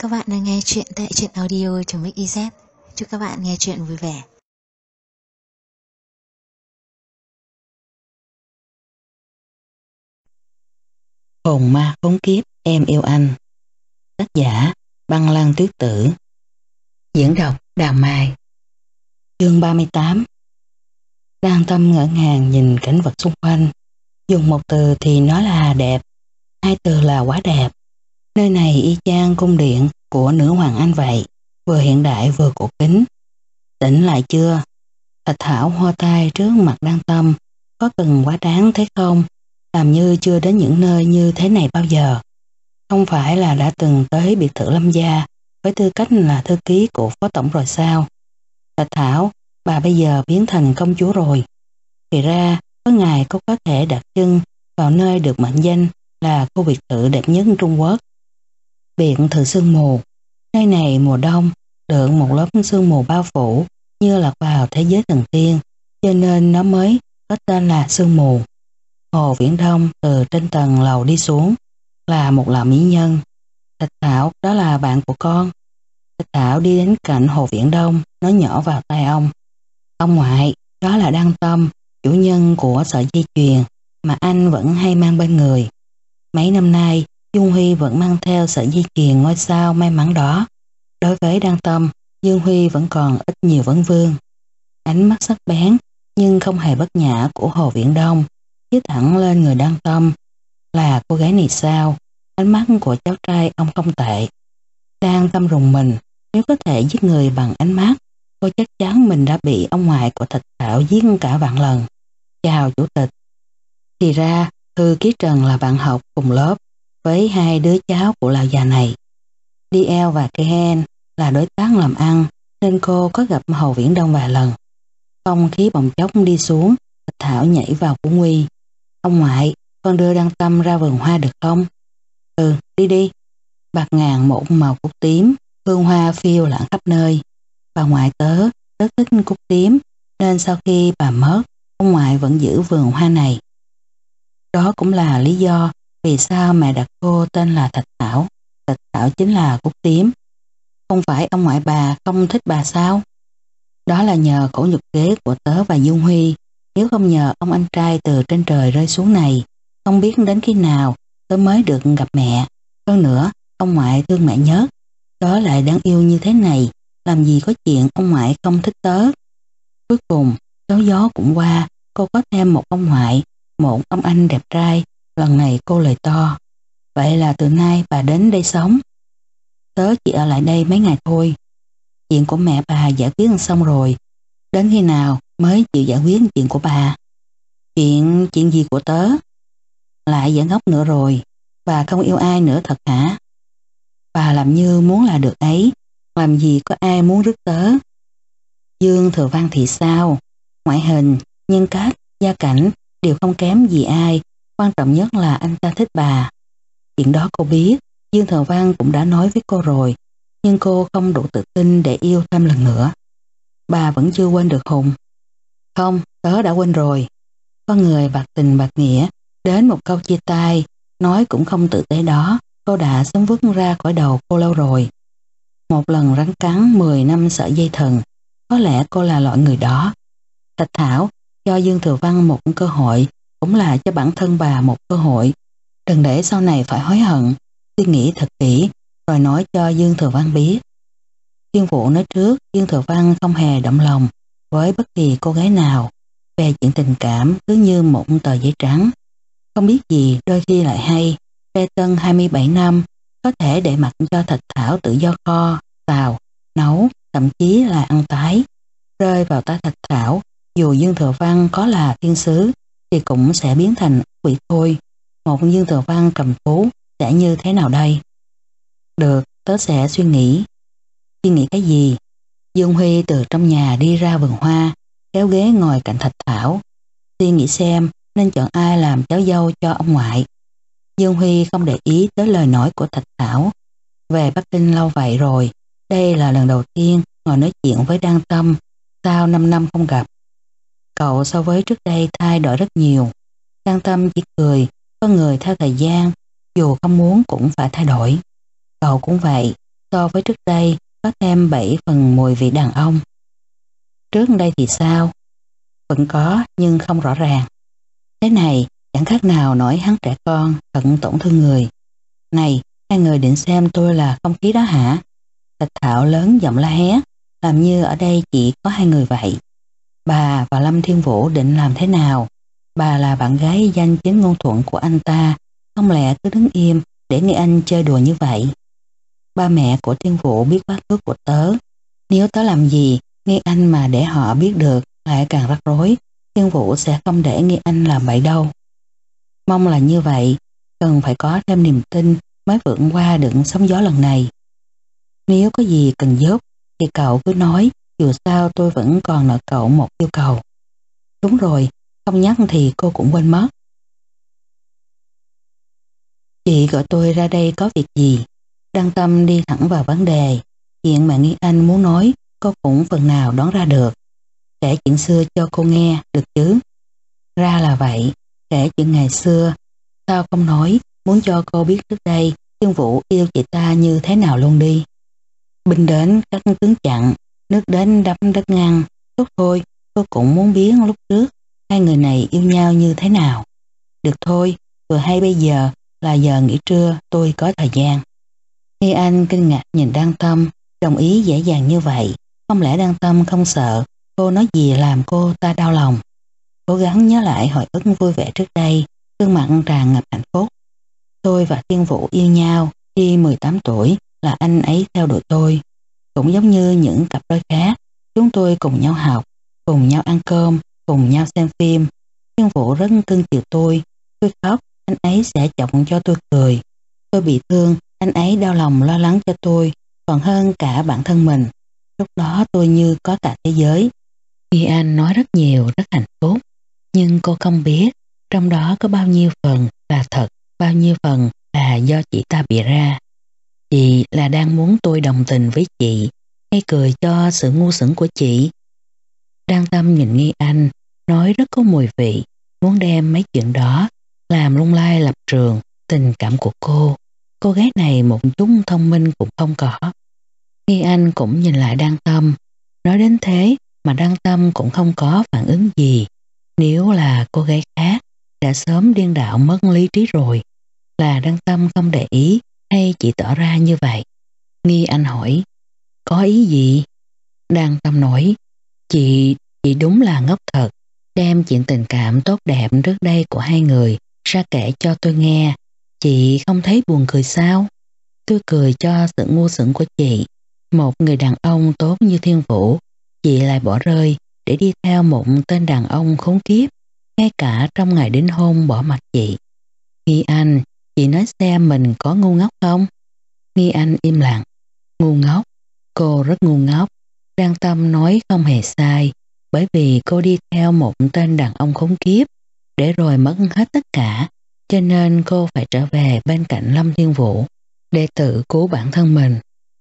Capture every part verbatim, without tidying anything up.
các bạn đang nghe chuyện tại truyện audio.mix.iz. Chúc các bạn nghe chuyện vui vẻ. Hồn ma khốn kiếp em yêu anh. Tác giả Băng Lan Tuyết Tử. Diễn đọc Đào Mai. Chương ba mươi tám. Đan Tâm ngỡ ngàng nhìn cảnh vật xung quanh. Dùng một từ thì nói là đẹp, hai từ là quá đẹp. Nơi này y chang cung điện của nữ hoàng Anh vậy, vừa hiện đại vừa cổ kính. Tỉnh lại chưa? Thạch Thảo hoa tay trước mặt Đan Tâm. Có cần quá đáng thế không? Làm như chưa đến những nơi như thế này bao giờ. Không phải là đã từng tới biệt thự Lâm gia với tư cách là thư ký của phó tổng rồi sao? Thạch Thảo, bà bây giờ biến thành công chúa rồi. Thì ra, có ngày cô có thể đặt chân vào nơi được mệnh danh là khu biệt thự đẹp nhất Trung Quốc. Biệt thự sương mù. Nơi này mùa đông được một lớp sương mù bao phủ như lạc vào thế giới thần tiên, cho nên nó mới có tên là sương mù. Hồ Viễn Đông từ trên tầng lầu đi xuống là một lão mỹ nhân. Thạch Thảo, đó là bạn của con. Thạch Thảo đi đến cạnh Hồ Viễn Đông, nói nhỏ vào tai ông. Ông ngoại, đó là Đan Tâm, chủ nhân của sợi dây chuyền mà anh vẫn hay mang bên người. Mấy năm nay, Dương Huy vẫn mang theo sợi dây chuyền ngôi sao may mắn đó. Đối với Đan Tâm, Dương Huy vẫn còn ít nhiều vấn vương. Ánh mắt sắc bén nhưng không hề bất nhã của Hồ Viễn Đông chiếu thẳng lên người Đan Tâm. Là cô gái này sao? Ánh mắt của cháu trai ông không tệ. Đan Tâm rùng mình, nếu có thể giết người bằng ánh mắt, cô chắc chắn mình đã bị ông ngoại của Thạch Thảo giết cả vạn lần. Chào chủ tịch. Thì ra, thư ký Trần là bạn học cùng lớp với hai đứa cháu của lão già này. đê lờ và Kehen là đối tác làm ăn nên cô có gặp Hồ Viễn Đông vài lần. Không khí bỗng chốc đi xuống, Thạch Thảo nhảy vào của Nguy. Ông ngoại, con đưa Đan Tâm ra vườn hoa được không? Ừ, đi đi. Bạc ngàn một màu cúc tím, hương hoa phiêu lãng khắp nơi. Bà ngoại tớ rất thích cúc tím, nên sau khi bà mất, ông ngoại vẫn giữ vườn hoa này. Đó cũng là lý do vì sao mẹ đặt cô tên là Thạch Thảo. Thạch Thảo chính là cúc tím. Không phải ông ngoại bà không thích bà sao? Đó là nhờ khổ nhục kế của tớ và Dương Huy. Nếu không nhờ ông anh trai từ trên trời rơi xuống này, không biết đến khi nào tớ mới được gặp mẹ. Hơn nữa, ông ngoại thương mẹ nhất. Tớ lại đáng yêu như thế này, làm gì có chuyện ông ngoại không thích tớ. Cuối cùng, gió gió cũng qua, cô có thêm một ông ngoại, một ông anh đẹp trai. Lần này cô lời to. Vậy là từ nay bà đến đây sống. Tớ chỉ ở lại đây mấy ngày thôi. Chuyện của mẹ bà giải quyết xong rồi. Đến khi nào mới chịu giải quyết chuyện của bà? Chuyện, chuyện gì của tớ? Lại giỡn ngốc nữa rồi. Bà không yêu ai nữa thật hả? Bà làm như muốn là được ấy. Làm gì có ai muốn rước tớ. Dương Thừa Văn thì sao? Ngoại hình, nhân cách, gia cảnh đều không kém gì ai. Quan trọng nhất là anh ta thích bà. Chuyện đó cô biết. Dương Thừa Văn cũng đã nói với cô rồi. Nhưng cô không đủ tự tin để yêu thêm lần nữa. Bà vẫn chưa quên được Hùng. Không, tớ đã quên rồi. Có người bạc tình bạc nghĩa, đến một câu chia tay, nói cũng không tử tế đó, cô đã sớm vứt ra khỏi đầu cô lâu rồi. Một lần rắn cắn mười năm sợi dây thần, có lẽ cô là loại người đó. Thạch Thảo, cho Dương Thừa Văn một cơ hội, cũng là cho bản thân bà một cơ hội. Đừng để sau này phải hối hận, suy nghĩ thật kỹ, rồi nói cho Dương Thừa Văn biết. Thiên Vũ nói trước, Dương Thừa Văn không hề động lòng với bất kỳ cô gái nào. Về chuyện tình cảm cứ như một tờ giấy trắng. Không biết gì đôi khi lại hay. Lê Tân hai mươi bảy năm có thể để mặc cho Thạch Thảo tự do kho, xào, nấu, thậm chí là ăn tái. Rơi vào tay Thạch Thảo, dù Dương Thừa Văn có là thiên sứ thì cũng sẽ biến thành quỷ thôi. Một Dương Thừa Văn cầm phú sẽ như thế nào đây? Được, tớ sẽ suy nghĩ. Suy nghĩ cái gì? Dương Huy từ trong nhà đi ra vườn hoa, kéo ghế ngồi cạnh Thạch Thảo. Suy nghĩ xem nên chọn ai làm cháu dâu cho ông ngoại. Dương Huy không để ý tới lời nói của Thạch Thảo. Về Bắc Kinh lâu vậy rồi, đây là lần đầu tiên ngồi nói chuyện với Đan Tâm sau năm năm không gặp. Cậu so với trước đây thay đổi rất nhiều. Đan Tâm chỉ cười, có người theo thời gian, dù không muốn cũng phải thay đổi. Cậu cũng vậy, so với trước đây có thêm bảy phần mùi vị đàn ông. Trước đây thì sao? Vẫn có nhưng không rõ ràng. Thế này chẳng khác nào nói hắn trẻ con, thật tổn thương người. Này, hai người định xem tôi là không khí đó hả? Thạch Thảo lớn giọng la hét, làm như ở đây chỉ có hai người vậy. Bà và Lâm Thiên Vũ định làm thế nào? Bà là bạn gái danh chính ngôn thuận của anh ta, không lẽ cứ đứng im để nghe anh chơi đùa như vậy? Ba mẹ của Thiên Vũ biết quá khứ của tớ. Nếu tớ làm gì, nghe anh mà để họ biết được lại càng rắc rối. Thiên Vũ sẽ không để nghe anh làm vậy đâu. Mong là như vậy, cần phải có thêm niềm tin mới vượt qua được sóng gió lần này. Nếu có gì cần giúp thì cậu cứ nói, dù sao tôi vẫn còn nợ cậu một yêu cầu. Đúng rồi, không nhắc thì cô cũng quên mất. Chị gọi tôi ra đây có việc gì? Đăng Tâm đi thẳng vào vấn đề. Chuyện mà Nghi Anh muốn nói cô cũng phần nào đoán ra được. Kể chuyện xưa cho cô nghe được chứ? Ra là vậy, kể chuyện ngày xưa. Sao không nói, muốn cho cô biết trước đây Thiên Vũ yêu chị ta như thế nào luôn đi. Binh đến cắt tướng chặn, nước đến đắp đất ngăn. Tốt thôi, cô cũng muốn biết lúc trước hai người này yêu nhau như thế nào. Được thôi, vừa hay bây giờ là giờ nghỉ trưa, tôi có thời gian. Nghi Anh kinh ngạc nhìn Đăng Tâm, đồng ý dễ dàng như vậy. Không lẽ Đăng Tâm không sợ cô nói gì làm cô ta đau lòng? Cố gắng nhớ lại hồi ức vui vẻ trước đây, gương mặt tràn ngập hạnh phúc. Tôi và Thiên Vũ yêu nhau khi mười tám tuổi là anh ấy theo đuổi tôi. Cũng giống như những cặp đôi khác, chúng tôi cùng nhau học, cùng nhau ăn cơm, cùng nhau xem phim. Thiên Vũ rất cưng chiều tôi. Tôi khóc, anh ấy sẽ chọc cho tôi cười. Tôi bị thương, anh ấy đau lòng lo lắng cho tôi, còn hơn cả bản thân mình. Lúc đó tôi như có cả thế giới. Nghi Anh nói rất nhiều, rất hạnh phúc. Nhưng cô không biết, trong đó có bao nhiêu phần là thật, bao nhiêu phần là do chị ta bịa ra. Chị là đang muốn tôi đồng tình với chị, hay cười cho sự ngu xuẩn của chị. Đăng Tâm nhìn Nghi Anh, nói rất có mùi vị, muốn đem mấy chuyện đó làm lung lay lập trường tình cảm của cô. Cô gái này một chút thông minh cũng không có. Nghi Anh cũng nhìn lại Đăng Tâm, nói đến thế mà Đăng Tâm cũng không có phản ứng gì. Nếu là cô gái khác đã sớm điên đạo mất lý trí rồi. Là Đăng Tâm không để ý hay chỉ tỏ ra như vậy? Nghi Anh hỏi, có ý gì? Đăng Tâm nói, chị, chị đúng là ngốc thật, đem chuyện tình cảm tốt đẹp trước đây của hai người ra kể cho tôi nghe. Chị không thấy buồn cười sao? Tôi cười cho sự ngu xuẩn của chị. Một người đàn ông tốt như Thiên Vũ, chị lại bỏ rơi để đi theo một tên đàn ông khốn kiếp, ngay cả trong ngày đính hôn bỏ mặc chị. Nghi Anh, chị nói xem mình có ngu ngốc không? Nghi Anh im lặng. Ngu ngốc? Cô rất ngu ngốc. Đăng Tâm nói không hề sai, bởi vì cô đi theo một tên đàn ông khốn kiếp, để rồi mất hết tất cả, cho nên cô phải trở về bên cạnh Lâm Thiên Vũ, để tự cứu bản thân mình.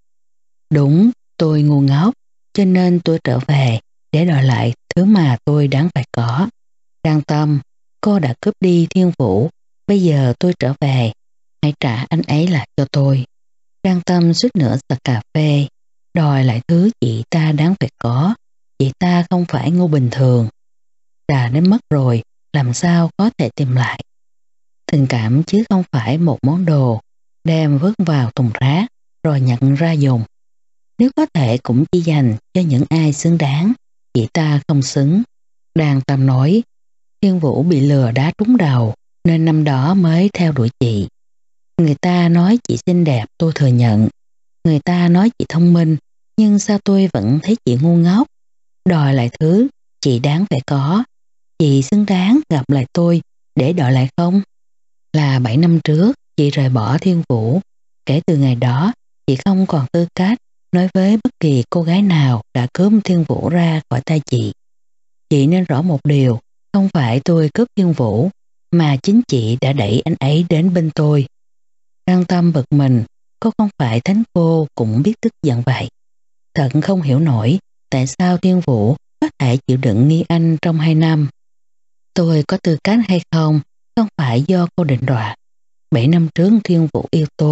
Đúng, tôi ngu ngốc, cho nên tôi trở về để đòi lại thứ mà tôi đáng phải có. Đăng Tâm, cô đã cướp đi Thiên Vũ, bây giờ tôi trở về, hãy trả anh ấy lại cho tôi. Đăng Tâm suýt nữa sặc cà phê, đòi lại thứ chị ta đáng phải có. Chị ta không phải ngu bình thường. Đã đến mất rồi, làm sao có thể tìm lại. Tình cảm chứ không phải một món đồ đem vứt vào thùng rác rồi nhận ra dùng. Nếu có thể cũng chỉ dành cho những ai xứng đáng, chị ta không xứng. Đăng Tâm nói, Thiên Vũ bị lừa đá trúng đầu nên năm đó mới theo đuổi chị. Người ta nói chị xinh đẹp, tôi thừa nhận. Người ta nói chị thông minh, nhưng sao tôi vẫn thấy chị ngu ngốc. Đòi lại thứ chị đáng phải có. Chị xứng đáng gặp lại tôi để đòi lại không? Là bảy năm trước chị rời bỏ Thiên Vũ. Kể từ ngày đó chị không còn tư cách nói với bất kỳ cô gái nào đã cướp Thiên Vũ ra khỏi tay chị. Chị nên rõ một điều, không phải tôi cướp Thiên Vũ, mà chính chị đã đẩy anh ấy đến bên tôi. Đăng Tâm bực mình, cô không phải thánh cô cũng biết tức giận vậy. Thật không hiểu nổi tại sao Thiên Vũ có thể chịu đựng Nghi Anh trong hai năm. Tôi có tư cách hay không, không phải do cô định đoạt. Bảy năm trước Thiên Vũ yêu tôi,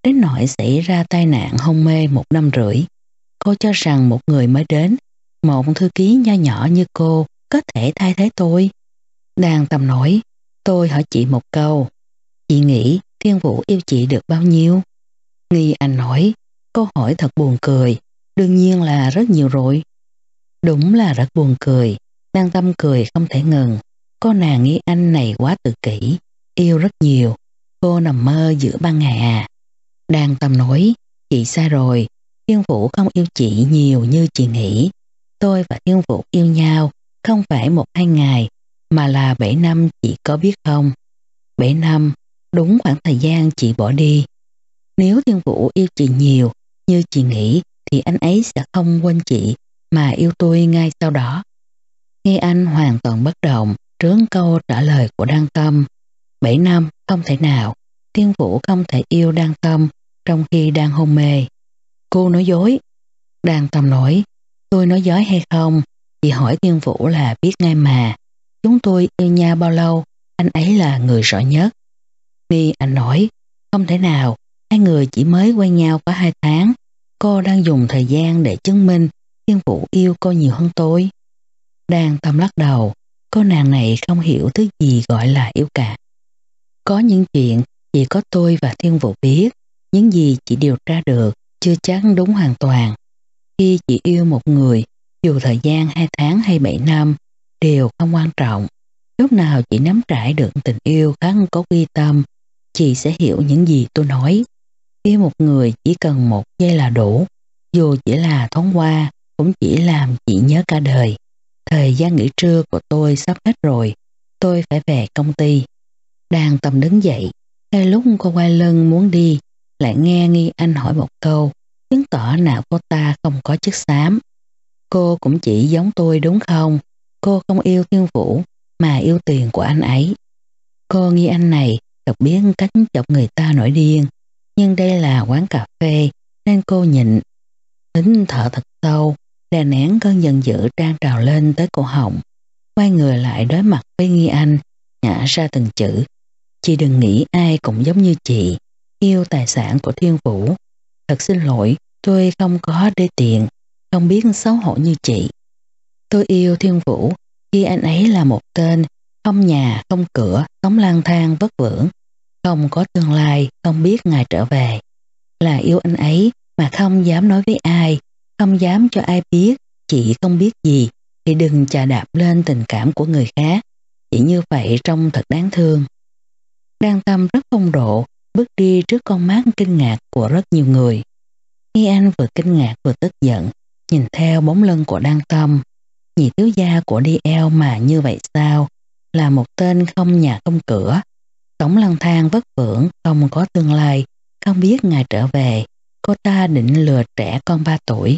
đến nỗi xảy ra tai nạn hôn mê một năm rưỡi. Cô cho rằng một người mới đến, một thư ký nho nhỏ như cô có thể thay thế tôi. Đang Tâm nói, tôi hỏi chị một câu. Chị nghĩ Thiên Vũ yêu chị được bao nhiêu? Nghi Anh nói, câu hỏi thật buồn cười, đương nhiên là rất nhiều rồi. Đúng là rất buồn cười, Đang Tâm cười không thể ngừng. Cô nàng Nghi Anh này quá tự kỷ, yêu rất nhiều. Cô nằm mơ giữa ban ngày à? Đang Tâm nói, chị sai rồi, Thiên Vũ không yêu chị nhiều như chị nghĩ. Tôi và Thiên Vũ yêu nhau không phải một hai ngày, mà là bảy năm, chị có biết không? Bảy năm, đúng khoảng thời gian chị bỏ đi. Nếu Thiên Vũ yêu chị nhiều như chị nghĩ thì anh ấy sẽ không quên chị mà yêu tôi ngay sau đó. Nghi Anh hoàn toàn bất động trước câu trả lời của Đan Tâm. Bảy năm không thể nào, Thiên Vũ không thể yêu Đan Tâm trong khi đang hôn mê. Cô nói dối. Đan Tâm nói, tôi nói dối hay không? Chị hỏi Thiên Vũ là biết ngay mà. Chúng tôi yêu nhau bao lâu, anh ấy là người rõ nhất. Nghi Anh nói, không thể nào, hai người chỉ mới quen nhau có hai tháng. Cô đang dùng thời gian để chứng minh Thiên Vũ yêu cô nhiều hơn tôi. Đan Tâm lắc đầu, cô nàng này không hiểu thứ gì gọi là yêu cả. Có những chuyện chỉ có tôi và Thiên Vũ biết, những gì chị điều tra được chưa chắc đúng hoàn toàn. Khi chị yêu một người, dù thời gian hai tháng hay bảy năm, đều không quan trọng. Lúc nào chị nắm trải được tình yêu khá có quy tâm, chị sẽ hiểu những gì tôi nói. Yêu một người chỉ cần một giây là đủ, dù chỉ là thoáng qua, cũng chỉ làm chị nhớ cả đời. Thời gian nghỉ trưa của tôi sắp hết rồi, tôi phải về công ty. Đang Tâm đứng dậy, ngay lúc cô quay lưng muốn đi, lại nghe Nghi Anh hỏi một câu, chứng tỏ não cô ta không có chất xám. Cô cũng chỉ giống tôi đúng không? Cô không yêu Thiên Vũ, mà yêu tiền của anh ấy. Cô Nghi Anh này thật biết cách chọc người ta nổi điên, nhưng đây là quán cà phê nên cô nhịn. Nín thở thật sâu, đè nén cơn giận dữ đang trào lên tới cổ họng. Quay người lại đối mặt với Nghi Anh, nhả ra từng chữ. Chị đừng nghĩ ai cũng giống như chị, yêu tài sản của Thiên Vũ. Thật xin lỗi, tôi không có đê tiện, không biết xấu hổ như chị. Tôi yêu Thiên Vũ khi anh ấy là một tên không nhà, không cửa, sống lang thang vất vưởng, không có tương lai, không biết ngày trở về. Là yêu anh ấy mà không dám nói với ai, không dám cho ai biết. Chị không biết gì thì đừng chà đạp lên tình cảm của người khác. Chỉ như vậy trông thật đáng thương. Đan Tâm rất phong độ, bước đi trước con mắt kinh ngạc của rất nhiều người. Nghi Anh vừa kinh ngạc vừa tức giận, nhìn theo bóng lưng của Đan Tâm. Nhị thiếu gia của đê lờ mà như vậy sao? Là một tên không nhà không cửa, sống lang thang vất vưởng, không có tương lai, không biết ngày trở về. Cô ta định lừa trẻ con ba tuổi.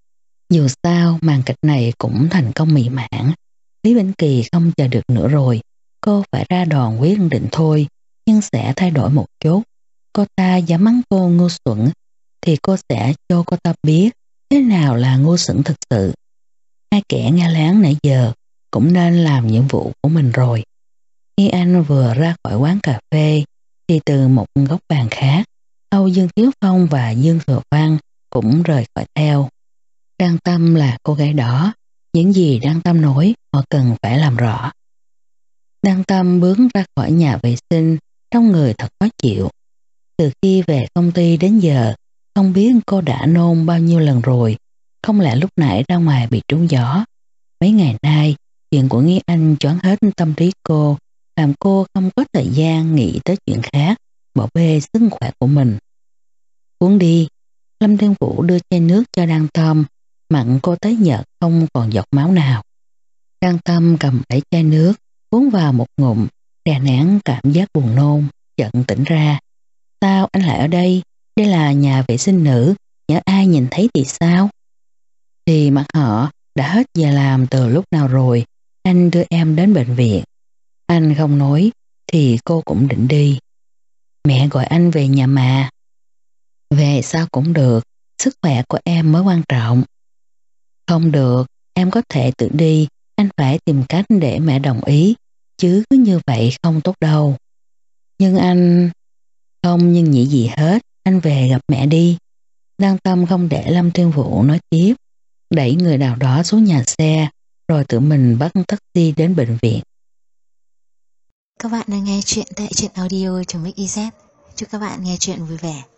Dù sao màn kịch này cũng thành công mỹ mãn. Lý Bỉnh Kỳ không chờ được nữa rồi. Cô phải ra đòn quyết định thôi, nhưng sẽ thay đổi một chút. Cô ta dám mắng cô ngu xuẩn thì cô sẽ cho cô ta biết thế nào là ngu xuẩn thực sự. Hai kẻ nghe lén nãy giờ cũng nên làm nhiệm vụ của mình rồi. Khi anh vừa ra khỏi quán cà phê thì từ một góc bàn khác, Âu Dương Thiếu Phong và Dương Thừa Văn cũng rời khỏi theo. Đan Tâm là cô gái đó, những gì Đan Tâm nói họ cần phải làm rõ. Đan Tâm bước ra khỏi nhà vệ sinh, trong người thật khó chịu. Từ khi về công ty đến giờ, không biết cô đã nôn bao nhiêu lần rồi, không lẽ lúc nãy ra ngoài bị trúng gió. Mấy ngày nay, chuyện của Nghi Anh choáng hết tâm trí cô, làm cô không có thời gian nghĩ tới chuyện khác, bỏ bê sức khỏe của mình. Uống đi. Lâm Thiên Vũ đưa chai nước cho Đan Tâm, mặn cô tới nhợt không còn giọt máu nào. Đan Tâm cầm lấy chai nước, uống vào một ngụm, đè nén cảm giác buồn nôn, chợt tỉnh ra. Sao anh lại ở đây? Đây là nhà vệ sinh nữ, nhỡ ai nhìn thấy thì sao? Thì mặt họ đã hết giờ làm từ lúc nào rồi, anh đưa em đến bệnh viện. Anh không nói thì cô cũng định đi. Mẹ gọi anh về nhà mà. Về sao cũng được, sức khỏe của em mới quan trọng. Không được, em có thể tự đi, anh phải tìm cách để mẹ đồng ý, chứ cứ như vậy không tốt đâu. Nhưng anh... Không nhưng nhị gì hết, anh về gặp mẹ đi. Đăng Tâm không để Lâm Thiên Vũ nói tiếp, đẩy người nào đó xuống nhà xe rồi tự mình bắt taxi đến bệnh viện. Các bạn đang nghe chuyện tại truyện audio.mixyz. Chúc các bạn nghe chuyện vui vẻ.